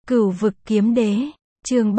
Cửu vực kiếm đế, chương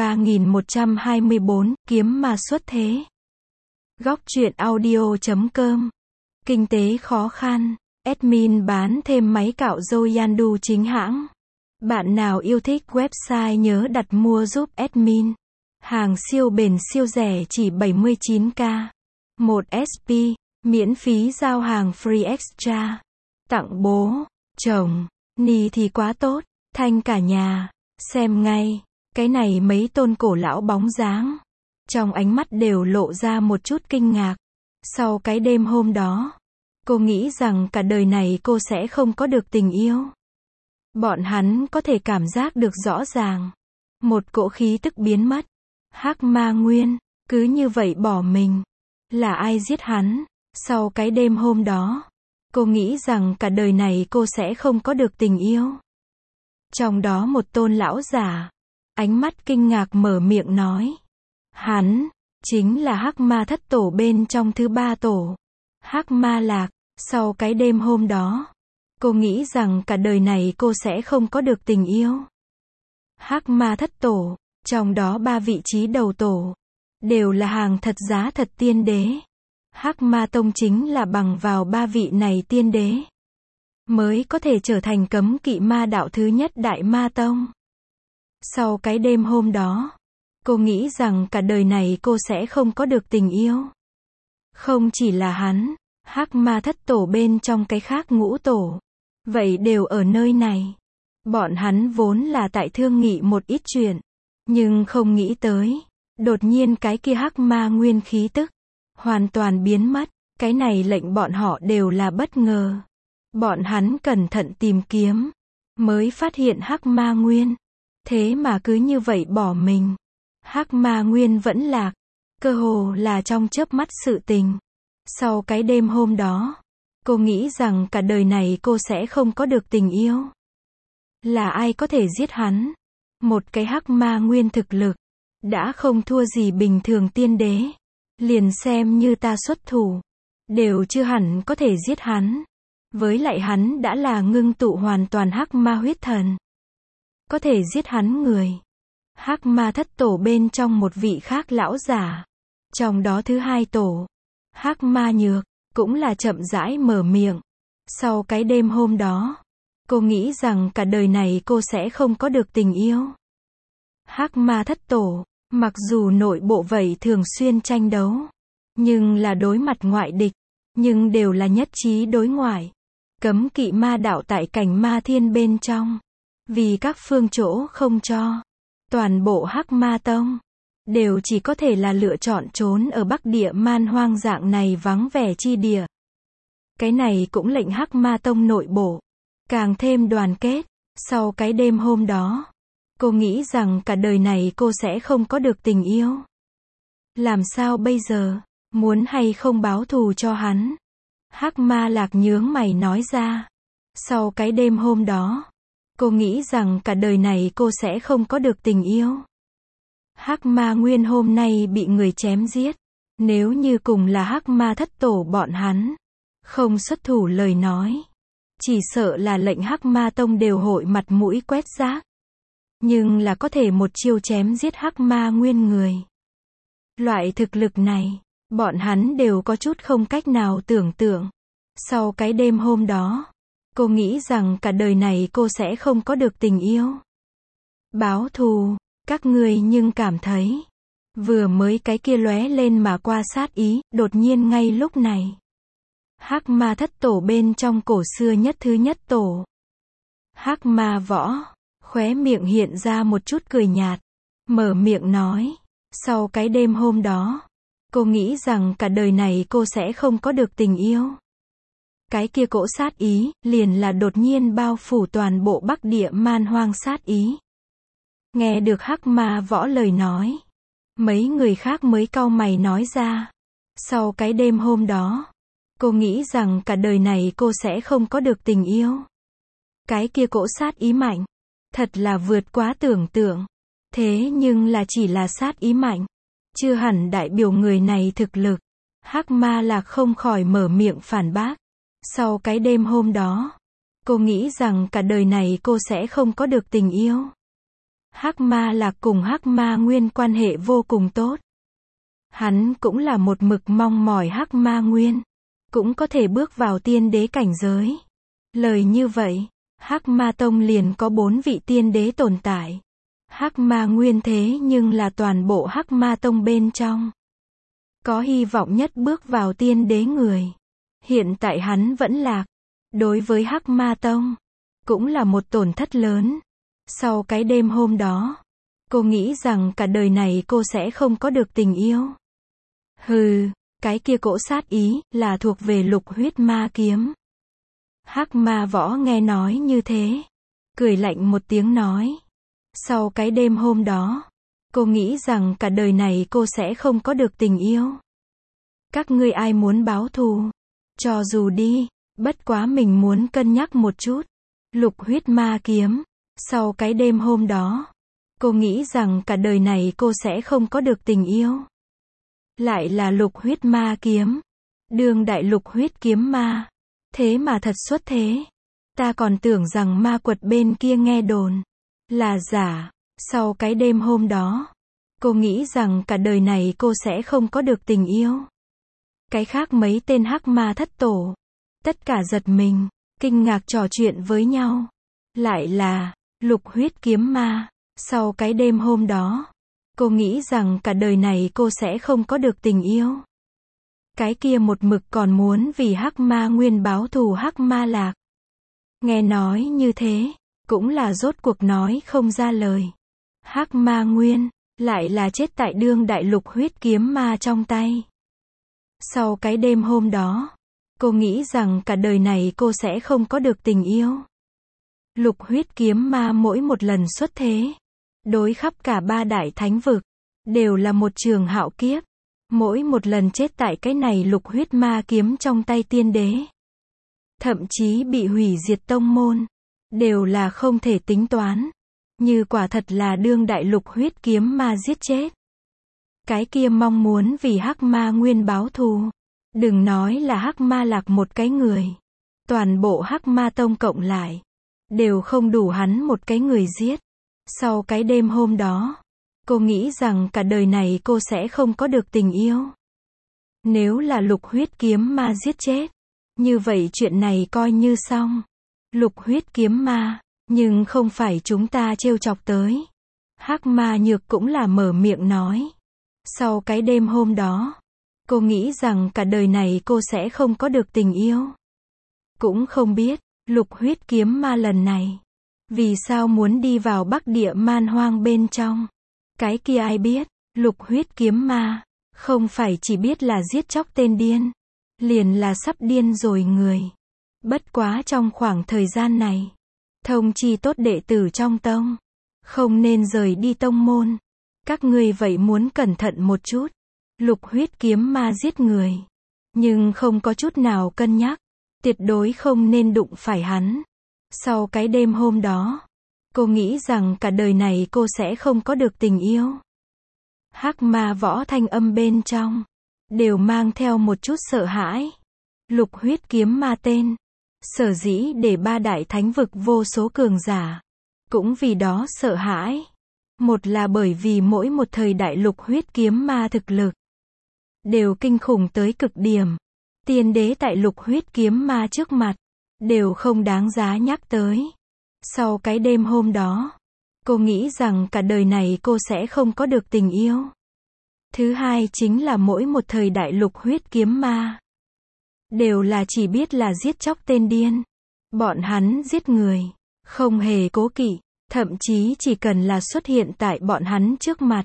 3124, kiếm mà xuất thế. Góc truyện audio.com. Kinh tế khó khăn, admin bán thêm máy cạo râu Yandu chính hãng. Bạn nào yêu thích website nhớ đặt mua giúp admin. Hàng siêu bền siêu rẻ chỉ 79k. 1 SP, miễn phí giao hàng free extra. Tặng bố, chồng, ni thì quá tốt, thanh cả nhà. Xem ngay, cái này mấy tôn cổ lão bóng dáng. Trong ánh mắt đều lộ ra một chút kinh ngạc. Sau cái đêm hôm đó, cô nghĩ rằng cả đời này cô sẽ không có được tình yêu. Bọn hắn có thể cảm giác được rõ ràng. Một cỗ khí tức biến mất. Hắc Ma Nguyên, cứ như vậy bỏ mình. Là ai giết hắn? Sau cái đêm hôm đó, cô nghĩ rằng cả đời này cô sẽ không có được tình yêu. Trong đó một tôn lão giả, ánh mắt kinh ngạc mở miệng nói. Hắn, chính là Hắc Ma thất tổ bên trong thứ 3 tổ. Hắc Ma Lạc, sau cái đêm hôm đó, cô nghĩ rằng cả đời này cô sẽ không có được tình yêu. Hắc Ma thất tổ, trong đó 3 vị trí đầu tổ, đều là hàng thật giá thật tiên đế. Hắc Ma Tông chính là bằng vào 3 vị này tiên đế, mới có thể trở thành cấm kỵ ma đạo thứ nhất Đại Ma Tông. Sau cái đêm hôm đó, cô nghĩ rằng cả đời này cô sẽ không có được tình yêu. Không chỉ là hắn, Hắc Ma thất tổ bên trong cái khác ngũ tổ, vậy đều ở nơi này. Bọn hắn vốn là tại thương nghị một ít chuyện, nhưng không nghĩ tới, đột nhiên cái kia Hắc Ma nguyên khí tức hoàn toàn biến mất. Cái này lệnh bọn họ đều là bất ngờ. Bọn hắn cẩn thận tìm kiếm, mới phát hiện Hắc Ma Nguyên, thế mà cứ như vậy bỏ mình. Hắc Ma Nguyên vẫn lạc, cơ hồ là trong chớp mắt sự tình. Sau cái đêm hôm đó, cô nghĩ rằng cả đời này cô sẽ không có được tình yêu. Là ai có thể giết hắn? Một cái Hắc Ma Nguyên thực lực, đã không thua gì bình thường tiên đế. Liền xem như ta xuất thủ, đều chưa hẳn có thể giết hắn. Với lại hắn đã là ngưng tụ hoàn toàn Hắc Ma huyết thần, có thể giết hắn người. Hắc Ma thất tổ bên trong một vị khác lão giả, trong đó thứ 2 tổ, Hắc Ma Nhược, cũng là chậm rãi mở miệng. Sau cái đêm hôm đó, cô nghĩ rằng cả đời này cô sẽ không có được tình yêu. Hắc Ma thất tổ, mặc dù nội bộ vậy thường xuyên tranh đấu, nhưng là đối mặt ngoại địch, nhưng đều là nhất trí đối ngoại. Cấm kỵ ma đạo tại cảnh ma thiên bên trong, vì các phương chỗ không cho, toàn bộ Hắc Ma Tông đều chỉ có thể là lựa chọn trốn ở Bắc Địa man hoang dạng này vắng vẻ chi địa. Cái này cũng lệnh Hắc Ma Tông nội bộ càng thêm đoàn kết. Sau cái đêm hôm đó, cô nghĩ rằng cả đời này cô sẽ không có được tình yêu. Làm sao bây giờ? Muốn hay không báo thù cho hắn? Hắc Ma Lạc nhướng mày nói ra. Sau cái đêm hôm đó, cô nghĩ rằng cả đời này cô sẽ không có được tình yêu. Hắc Ma Nguyên hôm nay bị người chém giết. Nếu như cùng là Hắc Ma thất tổ bọn hắn không xuất thủ lời nói, chỉ sợ là lệnh Hắc Ma Tông đều hội mặt mũi quét rác. Nhưng là có thể một chiêu chém giết Hắc Ma Nguyên người. Loại thực lực này, bọn hắn đều có chút không cách nào tưởng tượng. Sau cái đêm hôm đó, cô nghĩ rằng cả đời này cô sẽ không có được tình yêu. Báo thù, các ngươi nhưng cảm thấy, vừa mới cái kia lóe lên mà qua sát ý, đột nhiên ngay lúc này. Hắc Ma thất tổ bên trong cổ xưa nhất thứ nhất tổ, Hắc Ma Võ, khóe miệng hiện ra một chút cười nhạt, mở miệng nói. Sau cái đêm hôm đó, cô nghĩ rằng cả đời này cô sẽ không có được tình yêu. Cái kia cỗ sát ý, liền là đột nhiên bao phủ toàn bộ Bắc Địa man hoang sát ý. Nghe được Hắc Ma Võ lời nói, mấy người khác mới cau mày nói ra. Sau cái đêm hôm đó, cô nghĩ rằng cả đời này cô sẽ không có được tình yêu. Cái kia cỗ sát ý mạnh, thật là vượt quá tưởng tượng. Thế nhưng là chỉ là sát ý mạnh, chưa hẳn đại biểu người này thực lực. Hắc Ma Lạc không khỏi mở miệng phản bác. Sau cái đêm hôm đó, cô nghĩ rằng cả đời này cô sẽ không có được tình yêu. Hắc Ma Lạc cùng Hắc Ma Nguyên quan hệ vô cùng tốt. Hắn cũng là một mực mong mỏi Hắc Ma Nguyên cũng có thể bước vào tiên đế cảnh giới. Lời như vậy, Hắc Ma Tông liền có 4 vị tiên đế tồn tại. Hắc Ma Nguyên thế nhưng là toàn bộ Hắc Ma Tông bên trong có hy vọng nhất bước vào tiên đế người. Hiện tại hắn vẫn lạc. Đối với Hắc Ma Tông, cũng là một tổn thất lớn. Sau cái đêm hôm đó, cô nghĩ rằng cả đời này cô sẽ không có được tình yêu. Hừ, cái kia cỗ sát ý, là thuộc về Lục Huyết Ma Kiếm. Hắc Ma Võ nghe nói như thế, cười lạnh một tiếng nói. Sau cái đêm hôm đó, cô nghĩ rằng cả đời này cô sẽ không có được tình yêu. Các ngươi ai muốn báo thù? Cho dù đi, bất quá mình muốn cân nhắc một chút. Lục Huyết Ma Kiếm. Sau cái đêm hôm đó, cô nghĩ rằng cả đời này cô sẽ không có được tình yêu. Lại là Lục Huyết Ma Kiếm. Đương đại Lục Huyết Kiếm Ma. Thế mà thật xuất thế. Ta còn tưởng rằng ma quật bên kia nghe đồn là giả. Sau cái đêm hôm đó, cô nghĩ rằng cả đời này cô sẽ không có được tình yêu. Cái khác mấy tên Hắc Ma thất tổ, tất cả giật mình, kinh ngạc trò chuyện với nhau. Lại là Lục Huyết Kiếm Ma. Sau cái đêm hôm đó, cô nghĩ rằng cả đời này cô sẽ không có được tình yêu. Cái kia một mực còn muốn vì Hắc Ma Nguyên báo thù Hắc Ma Lạc. Nghe nói như thế, cũng là rốt cuộc nói không ra lời. Hắc Ma Nguyên, lại là chết tại đương đại Lục Huyết Kiếm Ma trong tay. Sau cái đêm hôm đó, cô nghĩ rằng cả đời này cô sẽ không có được tình yêu. Lục Huyết Kiếm Ma mỗi một lần xuất thế, đối khắp cả 3 đại thánh vực, đều là một trường hạo kiếp. Mỗi một lần chết tại cái này Lục Huyết Ma Kiếm trong tay tiên đế, thậm chí bị hủy diệt tông môn, đều là không thể tính toán. Như quả thật là đương đại Lục Huyết Kiếm Ma giết chết. Cái kia mong muốn vì Hắc Ma Nguyên báo thù, đừng nói là Hắc Ma Lạc một cái người, toàn bộ Hắc Ma Tông cộng lại, đều không đủ hắn một cái người giết. Sau cái đêm hôm đó, cô nghĩ rằng cả đời này cô sẽ không có được tình yêu. Nếu là Lục Huyết Kiếm Ma giết chết, như vậy chuyện này coi như xong. Lục Huyết Kiếm Ma, nhưng không phải chúng ta trêu chọc tới. Hắc Ma Nhược cũng là mở miệng nói. Sau cái đêm hôm đó, cô nghĩ rằng cả đời này cô sẽ không có được tình yêu. Cũng không biết, Lục Huyết Kiếm Ma lần này, vì sao muốn đi vào Bắc Địa Man Hoang bên trong. Cái kia ai biết, Lục Huyết Kiếm Ma, không phải chỉ biết là giết chóc tên điên, liền là sắp điên rồi người. Bất quá trong khoảng thời gian này, thông chi tốt đệ tử trong tông, không nên rời đi tông môn. Các ngươi vậy muốn cẩn thận một chút. Lục Huyết Kiếm Ma giết người, nhưng không có chút nào cân nhắc, tuyệt đối không nên đụng phải hắn. Sau cái đêm hôm đó, cô nghĩ rằng cả đời này cô sẽ không có được tình yêu. Hắc Ma Võ thanh âm bên trong, đều mang theo một chút sợ hãi. Lục Huyết Kiếm Ma tên, sở dĩ để 3 đại thánh vực vô số cường giả, cũng vì đó sợ hãi. Một là bởi vì mỗi một thời đại Lục Huyết Kiếm Ma thực lực, đều kinh khủng tới cực điểm. Tiên đế tại Lục Huyết Kiếm Ma trước mặt, đều không đáng giá nhắc tới. Sau cái đêm hôm đó, cô nghĩ rằng cả đời này cô sẽ không có được tình yêu. Thứ hai chính là mỗi một thời đại Lục Huyết Kiếm Ma, đều là chỉ biết là giết chóc tên điên. Bọn hắn giết người, không hề cố kỵ, thậm chí chỉ cần là xuất hiện tại bọn hắn trước mặt,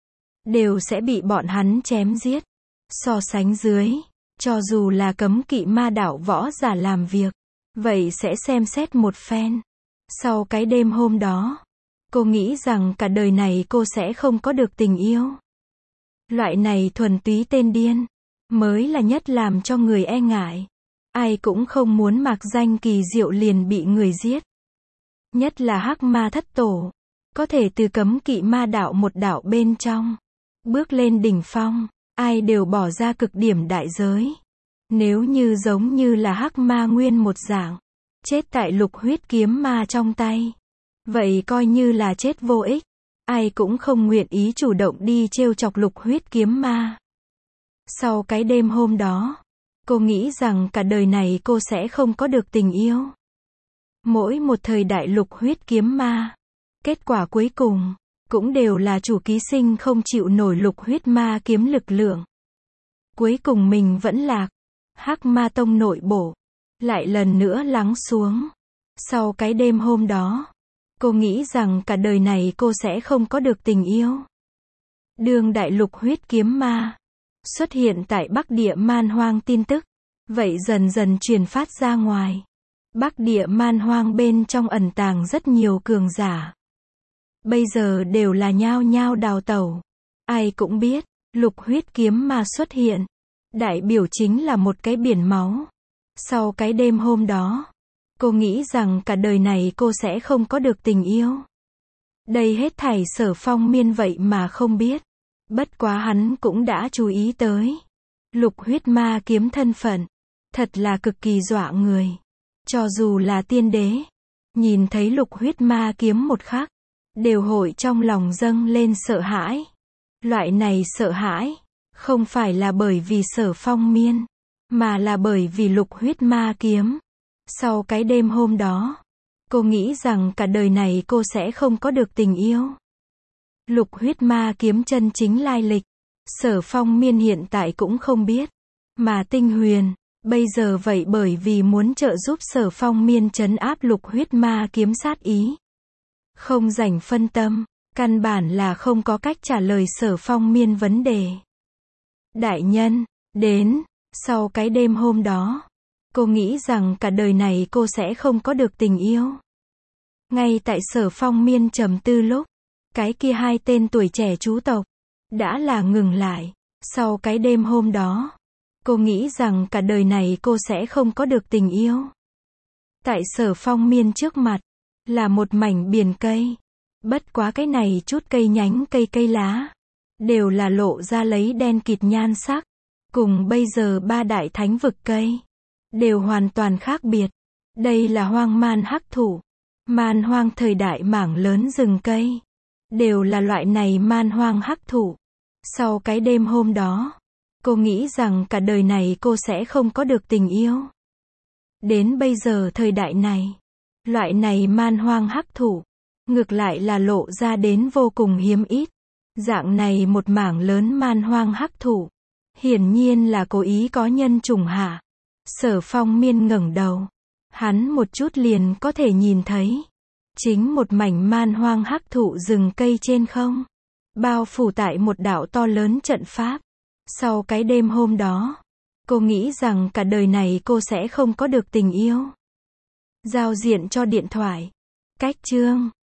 đều sẽ bị bọn hắn chém giết. So sánh dưới, cho dù là cấm kỵ ma đạo võ giả làm việc, vậy sẽ xem xét một phen. Sau cái đêm hôm đó, cô nghĩ rằng cả đời này cô sẽ không có được tình yêu. Loại này thuần túy tên điên, mới là nhất làm cho người e ngại. Ai cũng không muốn mạc danh kỳ diệu liền bị người giết. Nhất là Hắc Ma thất tổ, có thể từ cấm kỵ ma đạo một đạo bên trong, bước lên đỉnh phong, ai đều bỏ ra cực điểm đại giới. Nếu như giống như là Hắc Ma Nguyên một dạng, chết tại Lục Huyết Kiếm Ma trong tay, vậy coi như là chết vô ích. ai cũng không nguyện ý chủ động đi trêu chọc Lục Huyết Kiếm Ma. Sau cái đêm hôm đó, cô nghĩ rằng cả đời này cô sẽ không có được tình yêu. Mỗi một thời đại Lục Huyết Kiếm Ma, kết quả cuối cùng cũng đều là chủ ký sinh không chịu nổi Lục Huyết Ma kiếm lực lượng. Cuối cùng mình vẫn lạc. Hắc Ma Tông nội bộ lại lần nữa lắng xuống. Sau cái đêm hôm đó, cô nghĩ rằng cả đời này cô sẽ không có được tình yêu. Đương đại Lục Huyết Kiếm Ma xuất hiện tại Bắc Địa Man Hoang tin tức, vậy dần dần truyền phát ra ngoài. Bắc Địa Man Hoang bên trong ẩn tàng rất nhiều cường giả. Bây giờ đều là nhao nhao đào tẩu. Ai cũng biết, Lục Huyết Kiếm Ma xuất hiện, đại biểu chính là một cái biển máu. Sau cái đêm hôm đó, cô nghĩ rằng cả đời này cô sẽ không có được tình yêu. Đây hết thảy Sở Phong Miên vậy mà không biết. Bất quá hắn cũng đã chú ý tới. Lục Huyết Ma kiếm thân phận, thật là cực kỳ dọa người. Cho dù là tiên đế, nhìn thấy Lục Huyết Ma kiếm một khắc, đều hội trong lòng dâng lên sợ hãi. Loại này sợ hãi, không phải là bởi vì Sở Phong Miên, mà là bởi vì Lục Huyết Ma kiếm. Sau cái đêm hôm đó, cô nghĩ rằng cả đời này cô sẽ không có được tình yêu. Lục Huyết Ma kiếm chân chính lai lịch, Sở Phong Miên hiện tại cũng không biết. Mà Tinh Huyền, bây giờ vậy bởi vì muốn trợ giúp Sở Phong Miên trấn áp Lục Huyết Ma kiếm sát ý. Không rảnh phân tâm, căn bản là không có cách trả lời Sở Phong Miên vấn đề. Đại nhân, đến, sau cái đêm hôm đó, cô nghĩ rằng cả đời này cô sẽ không có được tình yêu. Ngay tại Sở Phong Miên trầm tư lúc, cái kia hai tên tuổi trẻ chú tộc đã là ngừng lại. Sau cái đêm hôm đó, cô nghĩ rằng cả đời này cô sẽ không có được tình yêu. Tại Sở Phong Miên trước mặt là một mảnh biển cây. Bất quá cái này chút cây nhánh cây lá đều là lộ ra lấy đen kịt nhan sắc. Cùng bây giờ ba đại thánh vực cây đều hoàn toàn khác biệt. Đây là hoang man hắc thụ. Man hoang thời đại mảng lớn rừng cây đều là loại này man hoang hắc thụ. Sau cái đêm hôm đó, cô nghĩ rằng cả đời này cô sẽ không có được tình yêu. Đến bây giờ thời đại này, loại này man hoang hắc thụ ngược lại là lộ ra đến vô cùng hiếm ít. Dạng này một mảng lớn man hoang hắc thụ, hiển nhiên là cố ý có nhân trùng hạ. Sở Phong Miên ngẩng đầu, hắn một chút liền có thể nhìn thấy chính một mảnh man hoang hắc thụ rừng cây trên không, bao phủ tại một đạo to lớn trận pháp. Sau cái đêm hôm đó, cô nghĩ rằng cả đời này cô sẽ không có được tình yêu. Giao diện cho điện thoại. Cách chương